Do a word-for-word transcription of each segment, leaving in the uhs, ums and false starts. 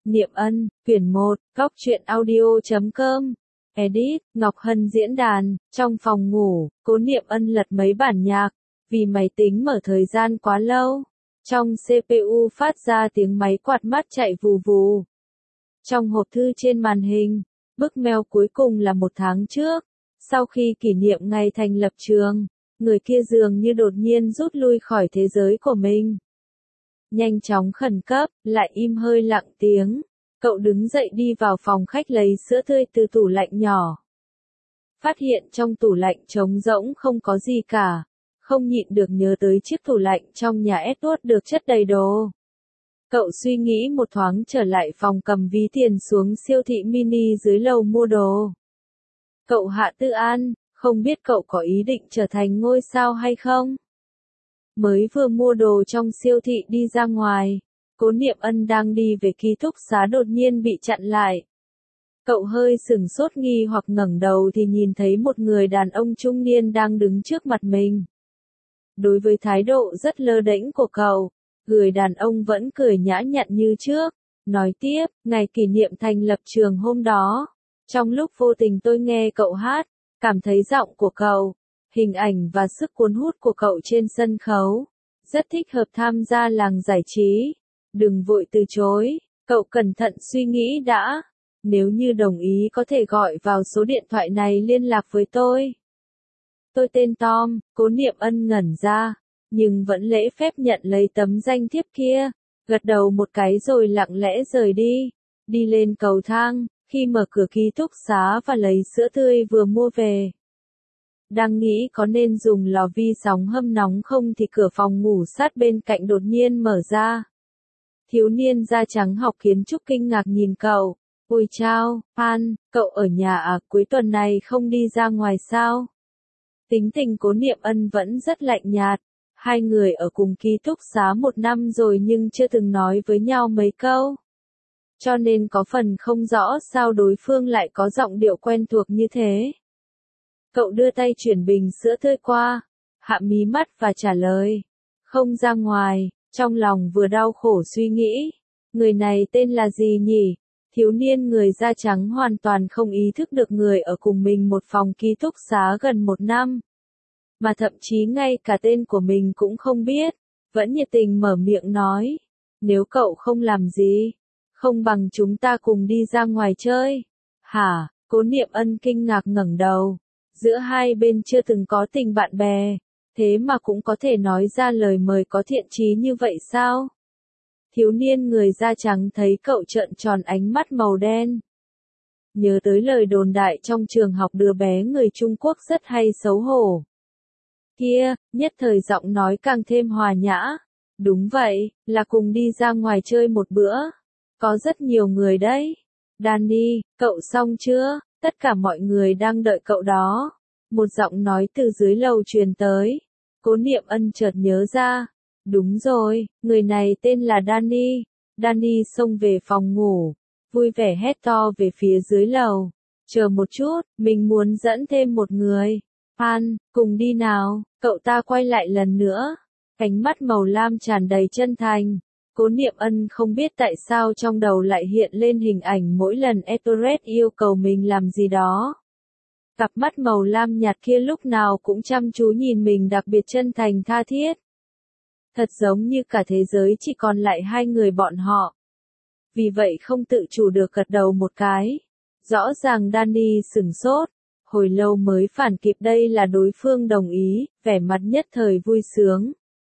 Niệm Ân, quyển một, góc truyện audio chấm com. Edit, Ngọc Hân diễn đàn, trong phòng ngủ, Cố Niệm Ân lật mấy bản nhạc, vì máy tính mở thời gian quá lâu. Trong xê pê u phát ra tiếng máy quạt mát chạy vù vù. Trong hộp thư trên màn hình, bức mail cuối cùng là một tháng trước. Sau khi kỷ niệm ngày thành lập trường, người kia dường như đột nhiên rút lui khỏi thế giới của mình. Nhanh chóng khẩn cấp, lại im hơi lặng tiếng. Cậu đứng dậy đi vào phòng khách lấy sữa tươi từ tủ lạnh nhỏ. Phát hiện trong tủ lạnh trống rỗng không có gì cả. Không nhịn được nhớ tới chiếc tủ lạnh trong nhà Edward được chất đầy đồ. Cậu suy nghĩ một thoáng trở lại phòng cầm ví tiền xuống siêu thị mini dưới lầu mua đồ. Cậu Hạ Tư An, không biết cậu có ý định trở thành ngôi sao hay không? Mới vừa mua đồ trong siêu thị đi ra ngoài, Cố Niệm Ân đang đi về ký túc xá đột nhiên bị chặn lại. Cậu hơi sửng sốt nghi hoặc ngẩng đầu thì nhìn thấy một người đàn ông trung niên đang đứng trước mặt mình. Đối với thái độ rất lơ đễnh của cậu, người đàn ông vẫn cười nhã nhặn như trước, nói tiếp, ngày kỷ niệm thành lập trường hôm đó. Trong lúc vô tình tôi nghe cậu hát, cảm thấy giọng của cậu, hình ảnh và sức cuốn hút của cậu trên sân khấu, rất thích hợp tham gia làng giải trí. Đừng vội từ chối, cậu cẩn thận suy nghĩ đã. Nếu như đồng ý có thể gọi vào số điện thoại này liên lạc với tôi. Tôi tên Tom, Cố Niệm Ân ngẩn ra, nhưng vẫn lễ phép nhận lấy tấm danh thiếp kia, gật đầu một cái rồi lặng lẽ rời đi. Đi lên cầu thang, khi mở cửa ký túc xá và lấy sữa tươi vừa mua về. Đang nghĩ có nên dùng lò vi sóng hâm nóng không thì cửa phòng ngủ sát bên cạnh đột nhiên mở ra. Thiếu niên da trắng học kiến trúc kinh ngạc nhìn cậu. Ôi chao, An, cậu ở nhà à, cuối tuần này không đi ra ngoài sao? Tính tình Cố Niệm Ân vẫn rất lạnh nhạt. Hai người ở cùng ký túc xá một năm rồi nhưng chưa từng nói với nhau mấy câu. Cho nên có phần không rõ sao đối phương lại có giọng điệu quen thuộc như thế. Cậu đưa tay chuyển bình sữa tươi qua, hạ mí mắt và trả lời. Không ra ngoài, trong lòng vừa đau khổ suy nghĩ. Người này tên là gì nhỉ? Thiếu niên người da trắng hoàn toàn không ý thức được người ở cùng mình một phòng ký túc xá gần một năm. Mà thậm chí ngay cả tên của mình cũng không biết. Vẫn nhiệt tình mở miệng nói. Nếu cậu không làm gì, không bằng chúng ta cùng đi ra ngoài chơi. Hả? Cố Niệm Ân kinh ngạc ngẩng đầu. Giữa hai bên chưa từng có tình bạn bè, thế mà cũng có thể nói ra lời mời có thiện chí như vậy sao? Thiếu niên người da trắng thấy cậu trợn tròn ánh mắt màu đen. Nhớ tới lời đồn đại trong trường học đứa bé người Trung Quốc rất hay xấu hổ. Kia, nhất thời giọng nói càng thêm hòa nhã. Đúng vậy, là cùng đi ra ngoài chơi một bữa. Có rất nhiều người đấy. Danny, cậu xong chưa? Tất cả mọi người đang đợi cậu đó. Một giọng nói từ dưới lầu truyền tới. Cố Niệm Ân chợt nhớ ra. Đúng rồi, người này tên là Danny. Danny xông về phòng ngủ, vui vẻ hét to về phía dưới lầu. Chờ một chút, mình muốn dẫn thêm một người. An, cùng đi nào. Cậu ta quay lại lần nữa. Ánh mắt màu lam tràn đầy chân thành. Cố Niệm Ân không biết tại sao trong đầu lại hiện lên hình ảnh mỗi lần Everett yêu cầu mình làm gì đó. Cặp mắt màu lam nhạt kia lúc nào cũng chăm chú nhìn mình đặc biệt chân thành tha thiết. Thật giống như cả thế giới chỉ còn lại hai người bọn họ. Vì vậy không tự chủ được gật đầu một cái. Rõ ràng Danny sửng sốt. Hồi lâu mới phản kịp đây là đối phương đồng ý, vẻ mặt nhất thời vui sướng.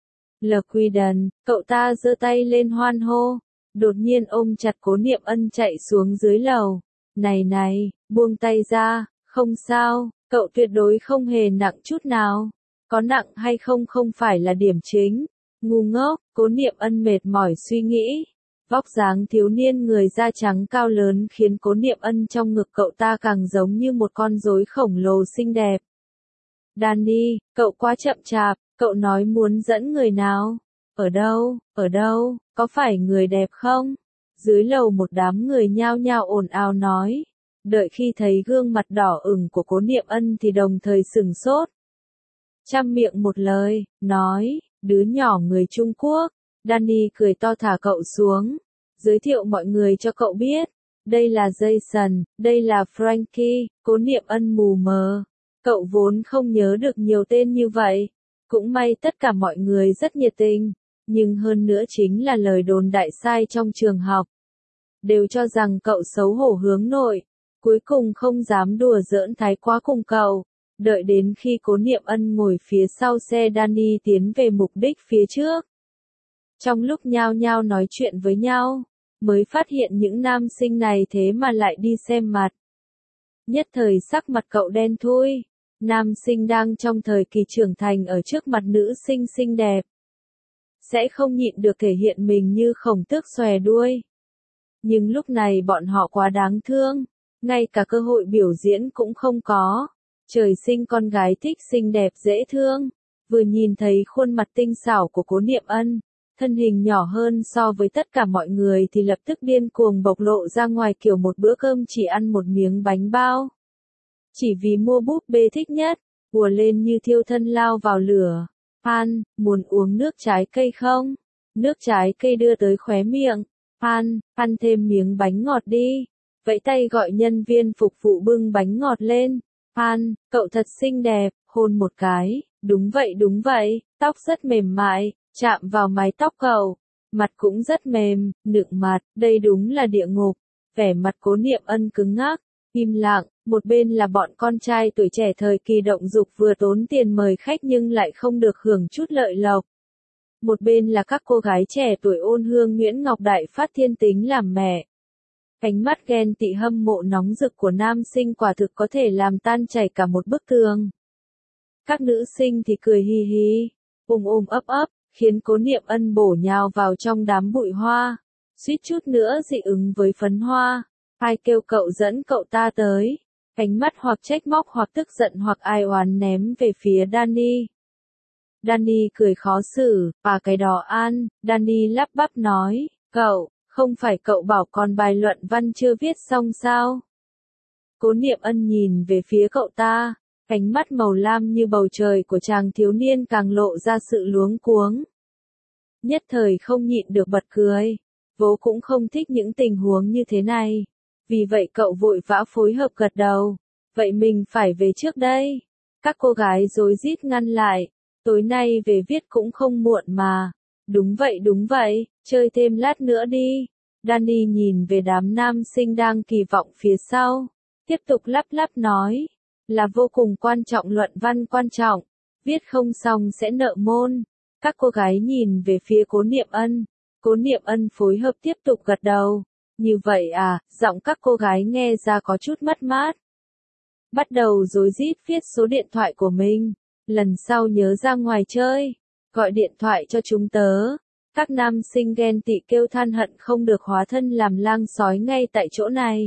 Lquiden, cậu ta giơ tay lên hoan hô, đột nhiên ôm chặt Cố Niệm Ân chạy xuống dưới lầu. Này này, buông tay ra, không sao, cậu tuyệt đối không hề nặng chút nào. Có nặng hay không không phải là điểm chính. Ngu ngốc, Cố Niệm Ân mệt mỏi suy nghĩ. Vóc dáng thiếu niên người da trắng cao lớn khiến Cố Niệm Ân trong ngực cậu ta càng giống như một con rối khổng lồ xinh đẹp. Danny, cậu quá chậm chạp, cậu nói muốn dẫn người nào? Ở đâu, ở đâu, có phải người đẹp không? Dưới lầu một đám người nhao nhao ồn ào nói. Đợi khi thấy gương mặt đỏ ửng của Cố Niệm Ân thì đồng thời sửng sốt. Chăm miệng một lời, nói, đứa nhỏ người Trung Quốc. Danny cười to thả cậu xuống. Giới thiệu mọi người cho cậu biết. Đây là Jason, đây là Frankie, Cố Niệm Ân mù mờ. Cậu vốn không nhớ được nhiều tên như vậy. Cũng may tất cả mọi người rất nhiệt tình. Nhưng hơn nữa chính là lời đồn đại sai trong trường học. Đều cho rằng cậu xấu hổ hướng nội. Cuối cùng không dám đùa giỡn thái quá cùng cậu. Đợi đến khi Cố Niệm Ân ngồi phía sau xe Danny tiến về mục đích phía trước. Trong lúc nhao nhao nói chuyện với nhau, mới phát hiện những nam sinh này thế mà lại đi xem mặt. Nhất thời sắc mặt cậu đen thui. Nam sinh đang trong thời kỳ trưởng thành ở trước mặt nữ sinh xinh đẹp. Sẽ không nhịn được thể hiện mình như khổng tước xòe đuôi. Nhưng lúc này bọn họ quá đáng thương. Ngay cả cơ hội biểu diễn cũng không có. Trời sinh con gái thích xinh đẹp dễ thương. Vừa nhìn thấy khuôn mặt tinh xảo của Cố Niệm Ân, thân hình nhỏ hơn so với tất cả mọi người thì lập tức điên cuồng bộc lộ ra ngoài kiểu một bữa cơm chỉ ăn một miếng bánh bao. Chỉ vì mua búp bê thích nhất, ùa lên như thiêu thân lao vào lửa. An, muốn uống nước trái cây không? Nước trái cây đưa tới khóe miệng. An, ăn thêm miếng bánh ngọt đi. Vẫy tay gọi nhân viên phục vụ bưng bánh ngọt lên. An, cậu thật xinh đẹp, hôn một cái. Đúng vậy đúng vậy, tóc rất mềm mại, chạm vào mái tóc cậu. Mặt cũng rất mềm, nựng mặt, đây đúng là địa ngục. Vẻ mặt Cố Niệm Ân cứng ngắc, im lặng, một bên là bọn con trai tuổi trẻ thời kỳ động dục vừa tốn tiền mời khách nhưng lại không được hưởng chút lợi lộc. Một bên là các cô gái trẻ tuổi ôn hương Nguyễn Ngọc Đại phát thiên tính làm mẹ. Ánh mắt ghen tị hâm mộ nóng rực của nam sinh quả thực có thể làm tan chảy cả một bức tường. Các nữ sinh thì cười hi hi, ôm ôm ấp ấp, khiến Cố Niệm Ân bổ nhào vào trong đám bụi hoa, suýt chút nữa dị ứng với phấn hoa. Ai kêu cậu dẫn cậu ta tới? Ánh mắt hoặc trách móc hoặc tức giận hoặc ai oán ném về phía Danny. Danny cười khó xử, à cái đó An, Danny lắp bắp nói, cậu, không phải cậu bảo còn bài luận văn chưa viết xong sao? Cố Niệm Ân nhìn về phía cậu ta, ánh mắt màu lam như bầu trời của chàng thiếu niên càng lộ ra sự luống cuống. Nhất thời không nhịn được bật cười, vốn cũng không thích những tình huống như thế này. Vì vậy cậu vội vã phối hợp gật đầu. Vậy mình phải về trước đây. Các cô gái rối rít ngăn lại. Tối nay về viết cũng không muộn mà. Đúng vậy đúng vậy, chơi thêm lát nữa đi. Danny nhìn về đám nam sinh đang kỳ vọng phía sau. Tiếp tục lắp lắp nói. Là vô cùng quan trọng luận văn quan trọng. Viết không xong sẽ nợ môn. Các cô gái nhìn về phía Cố Niệm Ân. Cố Niệm Ân phối hợp tiếp tục gật đầu. Như vậy à, giọng các cô gái nghe ra có chút mất mát. Bắt đầu rối rít viết số điện thoại của mình. Lần sau nhớ ra ngoài chơi. Gọi điện thoại cho chúng tớ. Các nam sinh ghen tị kêu than hận không được hóa thân làm lang sói ngay tại chỗ này.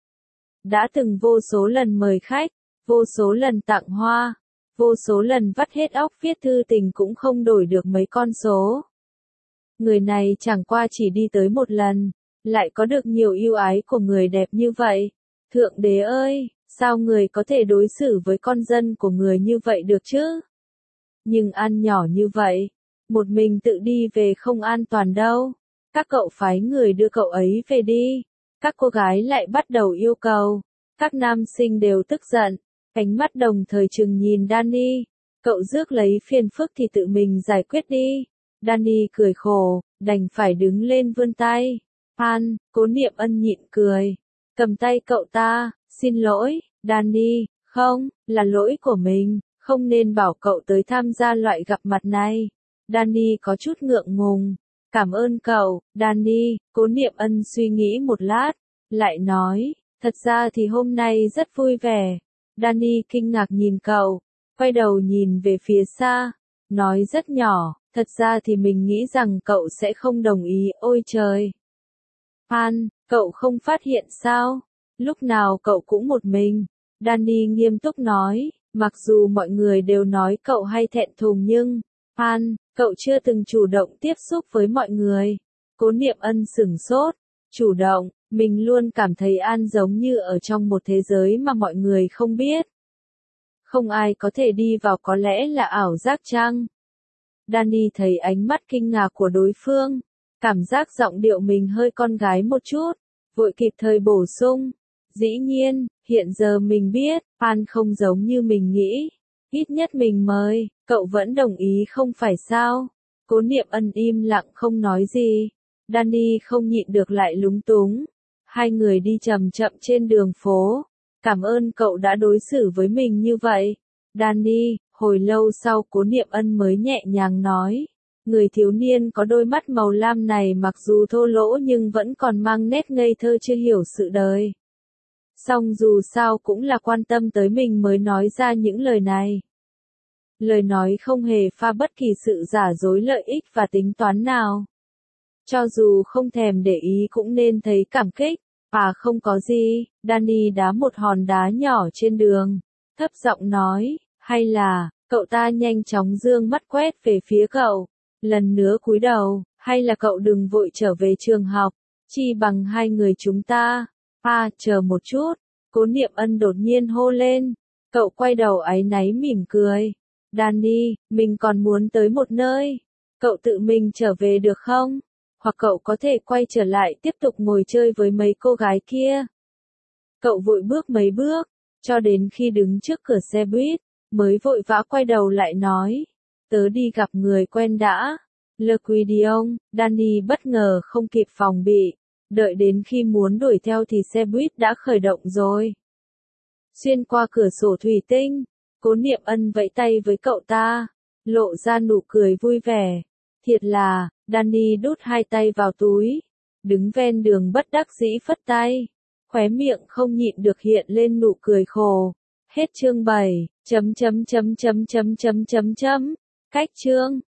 Đã từng vô số lần mời khách, vô số lần tặng hoa, vô số lần vắt hết óc viết thư tình cũng không đổi được mấy con số. Người này chẳng qua chỉ đi tới một lần. Lại có được nhiều ưu ái của người đẹp như vậy. Thượng đế ơi, sao người có thể đối xử với con dân của người như vậy được chứ? Nhưng An nhỏ như vậy, một mình tự đi về không an toàn đâu. Các cậu phái người đưa cậu ấy về đi. Các cô gái lại bắt đầu yêu cầu. Các nam sinh đều tức giận, ánh mắt đồng thời chừng nhìn Danny. Cậu rước lấy phiền phức thì tự mình giải quyết đi. Danny cười khổ, đành phải đứng lên vươn tay. An, Cố Niệm Ân nhịn cười. Cầm tay cậu ta, xin lỗi, Danny, không, là lỗi của mình, không nên bảo cậu tới tham gia loại gặp mặt này. Danny có chút ngượng ngùng. Cảm ơn cậu, Danny, Cố Niệm Ân suy nghĩ một lát, lại nói, thật ra thì hôm nay rất vui vẻ. Danny kinh ngạc nhìn cậu, quay đầu nhìn về phía xa, nói rất nhỏ, thật ra thì mình nghĩ rằng cậu sẽ không đồng ý, ôi trời. An, cậu không phát hiện sao? Lúc nào cậu cũng một mình. Danny nghiêm túc nói, mặc dù mọi người đều nói cậu hay thẹn thùng nhưng, An, cậu chưa từng chủ động tiếp xúc với mọi người. Cố Niệm Ân sửng sốt, chủ động, mình luôn cảm thấy An giống như ở trong một thế giới mà mọi người không biết. Không ai có thể đi vào, có lẽ là ảo giác chăng? Danny thấy ánh mắt kinh ngạc của đối phương, Cảm giác giọng điệu mình hơi con gái một chút, vội kịp thời bổ sung. Dĩ nhiên, hiện giờ mình biết, An không giống như mình nghĩ. Ít nhất mình mời, cậu vẫn đồng ý không phải sao? Cố Niệm Ân im lặng không nói gì. Danny không nhịn được lại lúng túng. Hai người đi chậm chậm trên đường phố. Cảm ơn cậu đã đối xử với mình như vậy. Danny, hồi lâu sau Cố Niệm Ân mới nhẹ nhàng nói. Người thiếu niên có đôi mắt màu lam này mặc dù thô lỗ nhưng vẫn còn mang nét ngây thơ chưa hiểu sự đời. Song dù sao cũng là quan tâm tới mình mới nói ra những lời này. Lời nói không hề pha bất kỳ sự giả dối lợi ích và tính toán nào. Cho dù không thèm để ý cũng nên thấy cảm kích. À không có gì, Danny đá một hòn đá nhỏ trên đường. Thấp giọng nói, hay là, cậu ta nhanh chóng dương mắt quét về phía cậu. Lần nữa cúi đầu, hay là cậu đừng vội trở về trường học. Chi bằng hai người chúng ta. À, chờ một chút. Cố Niệm Ân đột nhiên hô lên. Cậu quay đầu áy náy mỉm cười. Danny, mình còn muốn tới một nơi. Cậu tự mình trở về được không? Hoặc cậu có thể quay trở lại tiếp tục ngồi chơi với mấy cô gái kia. Cậu vội bước mấy bước, cho đến khi đứng trước cửa xe buýt, mới vội vã quay đầu lại nói. Tớ đi gặp người quen đã. Le Quidion, Danny bất ngờ không kịp phòng bị. Đợi đến khi muốn đuổi theo thì xe buýt đã khởi động rồi. Xuyên qua cửa sổ thủy tinh, Cố Niệm Ân vẫy tay với cậu ta, lộ ra nụ cười vui vẻ. Thiệt là, Danny đút hai tay vào túi, đứng ven đường bất đắc dĩ phất tay, khóe miệng không nhịn được hiện lên nụ cười khổ. Hết chương bảy, chấm chấm chấm chấm chấm chấm chấm chấm, cách chương.